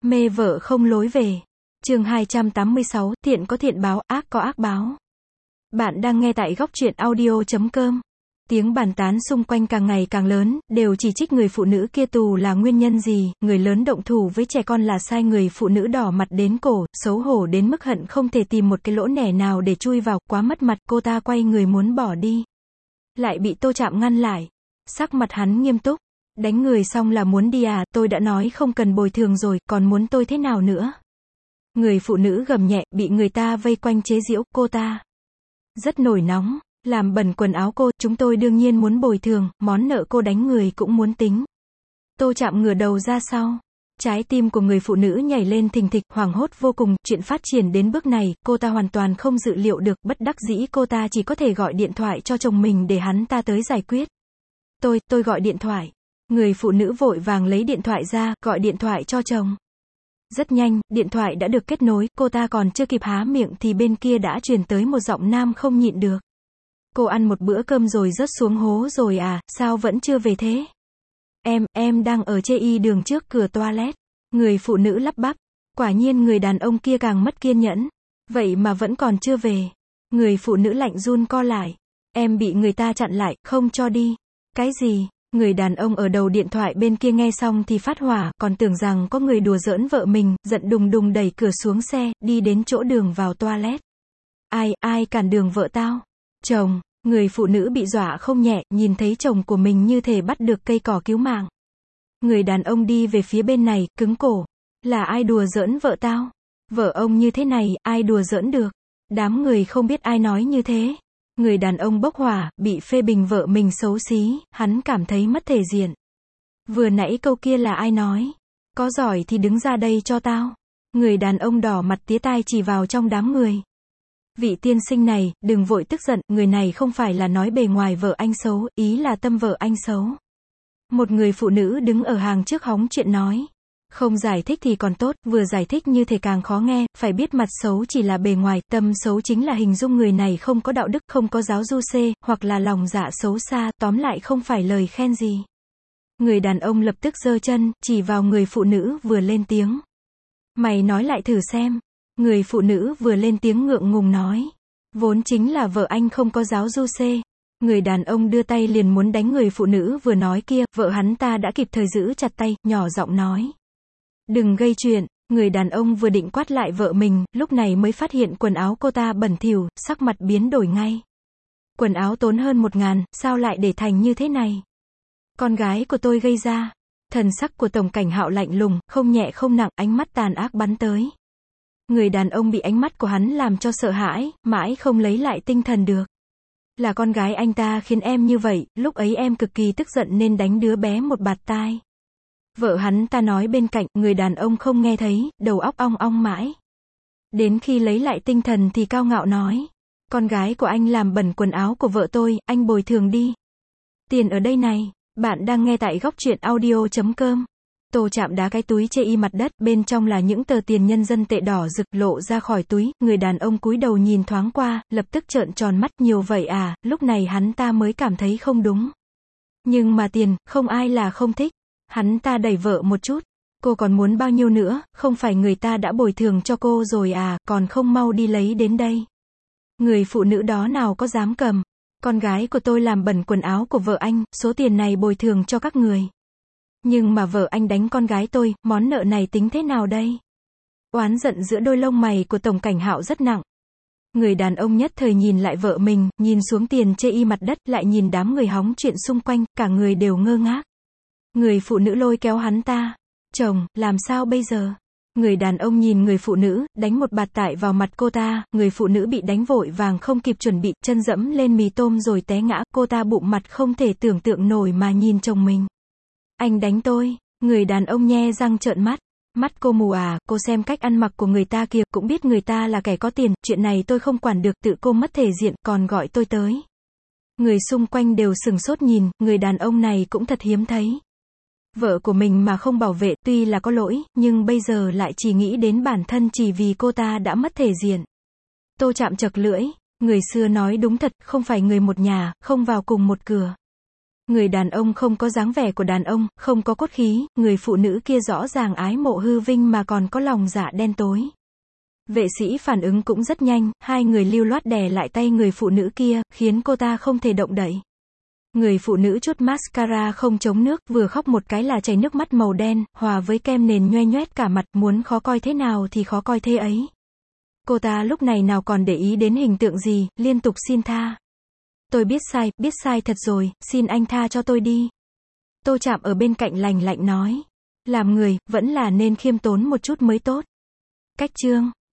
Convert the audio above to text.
Mê vợ không lối về. Chương 286, thiện có thiện báo, ác có ác báo. Bạn đang nghe tại góc truyện audio.com. Tiếng bàn tán xung quanh càng ngày càng lớn, đều chỉ trích người phụ nữ kia tù là nguyên nhân gì, người lớn động thủ với trẻ con là sai, người phụ nữ đỏ mặt đến cổ, xấu hổ đến mức hận không thể tìm một cái lỗ nẻ nào để chui vào, quá mất mặt, cô ta quay người muốn bỏ đi. Lại bị Tô Trạm ngăn lại. Sắc mặt hắn nghiêm túc. Đánh người xong là muốn đi à, tôi đã nói không cần bồi thường rồi, còn muốn tôi thế nào nữa? Người phụ nữ gầm nhẹ, bị người ta vây quanh chế giễu, cô ta rất nổi nóng, làm bẩn quần áo cô, chúng tôi đương nhiên muốn bồi thường, món nợ cô đánh người cũng muốn tính. Tô Trạm ngửa đầu ra sau. Trái tim của người phụ nữ nhảy lên thình thịch, hoảng hốt vô cùng, chuyện phát triển đến bước này, cô ta hoàn toàn không dự liệu được, bất đắc dĩ cô ta chỉ có thể gọi điện thoại cho chồng mình để hắn ta tới giải quyết. Tôi gọi điện thoại. Người phụ nữ vội vàng lấy điện thoại ra, gọi điện thoại cho chồng. Rất nhanh, điện thoại đã được kết nối, cô ta còn chưa kịp há miệng thì bên kia đã truyền tới một giọng nam không nhịn được. Cô ăn một bữa cơm rồi rớt xuống hố rồi à, sao vẫn chưa về thế? Em đang ở chê y đường trước cửa toilet. Người phụ nữ lắp bắp. Quả nhiên người đàn ông kia càng mất kiên nhẫn. Vậy mà vẫn còn chưa về. Người phụ nữ lạnh run co lại. Em bị người ta chặn lại, không cho đi. Cái gì? Người đàn ông ở đầu điện thoại bên kia nghe xong thì phát hỏa, còn tưởng rằng có người đùa giỡn vợ mình, giận đùng đùng đẩy cửa xuống xe, đi đến chỗ đường vào toilet. Ai cản đường vợ tao? Chồng. Người phụ nữ bị dọa không nhẹ, nhìn thấy chồng của mình như thể bắt được cây cỏ cứu mạng. Người đàn ông đi về phía bên này, cứng cổ. Là ai đùa giỡn vợ tao? Vợ ông như thế này, ai đùa giỡn được? Đám người không biết ai nói như thế. Người đàn ông bốc hỏa, bị phê bình vợ mình xấu xí, hắn cảm thấy mất thể diện. Vừa nãy câu kia là ai nói? Có giỏi thì đứng ra đây cho tao. Người đàn ông đỏ mặt tía tai chỉ vào trong đám người. Vị tiên sinh này, đừng vội tức giận, người này không phải là nói bề ngoài vợ anh xấu, ý là tâm vợ anh xấu. Một người phụ nữ đứng ở hàng trước hóng chuyện nói. Không giải thích thì còn tốt, vừa giải thích như thể càng khó nghe, phải biết mặt xấu chỉ là bề ngoài, tâm xấu chính là hình dung người này không có đạo đức, không có giáo du xê, hoặc là lòng dạ xấu xa, tóm lại không phải lời khen gì. Người đàn ông lập tức giơ chân, chỉ vào người phụ nữ vừa lên tiếng. Mày nói lại thử xem. Người phụ nữ vừa lên tiếng ngượng ngùng nói. Vốn chính là vợ anh không có giáo du xê. Người đàn ông đưa tay liền muốn đánh người phụ nữ vừa nói kia, vợ hắn ta đã kịp thời giữ chặt tay, nhỏ giọng nói. Đừng gây chuyện. Người đàn ông vừa định quát lại vợ mình, lúc này mới phát hiện quần áo cô ta bẩn thỉu, sắc mặt biến đổi ngay. Quần áo tốn hơn 1.000, sao lại để thành như thế này? Con gái của tôi gây ra. Thần sắc của Tổng Cảnh Hạo lạnh lùng, không nhẹ không nặng, ánh mắt tàn ác bắn tới. Người đàn ông bị ánh mắt của hắn làm cho sợ hãi, mãi không lấy lại tinh thần được. Là con gái anh ta khiến em như vậy, lúc ấy em cực kỳ tức giận nên đánh đứa bé một bạt tai. Vợ hắn ta nói bên cạnh, người đàn ông không nghe thấy, đầu óc ong ong mãi. Đến khi lấy lại tinh thần thì cao ngạo nói. Con gái của anh làm bẩn quần áo của vợ tôi, anh bồi thường đi. Tiền ở đây này. Bạn đang nghe tại góc truyện audio.com. Tô Trạm đá cái túi chê y mặt đất, bên trong là những tờ tiền nhân dân tệ đỏ rực lộ ra khỏi túi, người đàn ông cúi đầu nhìn thoáng qua, lập tức trợn tròn mắt, nhiều vậy à, lúc này hắn ta mới cảm thấy không đúng. Nhưng mà tiền, không ai là không thích. Hắn ta đẩy vợ một chút. Cô còn muốn bao nhiêu nữa, không phải người ta đã bồi thường cho cô rồi à, còn không mau đi lấy đến đây. Người phụ nữ đó nào có dám cầm. Con gái của tôi làm bẩn quần áo của vợ anh, số tiền này bồi thường cho các người. Nhưng mà vợ anh đánh con gái tôi, món nợ này tính thế nào đây? Oán giận giữa đôi lông mày của Tổng Cảnh Hạo rất nặng. Người đàn ông nhất thời nhìn lại vợ mình, nhìn xuống tiền chê y mặt đất, lại nhìn đám người hóng chuyện xung quanh, cả người đều ngơ ngác. Người phụ nữ lôi kéo hắn ta. Chồng, làm sao bây giờ? Người đàn ông nhìn người phụ nữ, đánh một bạt tải vào mặt cô ta, người phụ nữ bị đánh vội vàng không kịp chuẩn bị, chân dẫm lên mì tôm rồi té ngã, cô ta bụng mặt không thể tưởng tượng nổi mà nhìn chồng mình. Anh đánh tôi. Người đàn ông nhe răng trợn mắt. Mắt cô mù à, cô xem cách ăn mặc của người ta kìa, cũng biết người ta là kẻ có tiền, chuyện này tôi không quản được, tự cô mất thể diện, còn gọi tôi tới. Người xung quanh đều sửng sốt nhìn, người đàn ông này cũng thật hiếm thấy. Vợ của mình mà không bảo vệ, tuy là có lỗi, nhưng bây giờ lại chỉ nghĩ đến bản thân chỉ vì cô ta đã mất thể diện. Tô Trạm chật lưỡi, người xưa nói đúng thật, không phải người một nhà, không vào cùng một cửa. Người đàn ông không có dáng vẻ của đàn ông, không có cốt khí, người phụ nữ kia rõ ràng ái mộ hư vinh mà còn có lòng dạ đen tối. Vệ sĩ phản ứng cũng rất nhanh, hai người lưu loát đè lại tay người phụ nữ kia, khiến cô ta không thể động đậy. Người phụ nữ chút mascara không chống nước, vừa khóc một cái là chảy nước mắt màu đen, hòa với kem nền nhoe nhoét cả mặt, muốn khó coi thế nào thì khó coi thế ấy. Cô ta lúc này nào còn để ý đến hình tượng gì, liên tục xin tha. Tôi biết sai thật rồi, xin anh tha cho tôi đi. Tô Trạm ở bên cạnh lành lạnh nói. Làm người, vẫn là nên khiêm tốn một chút mới tốt. Cách chương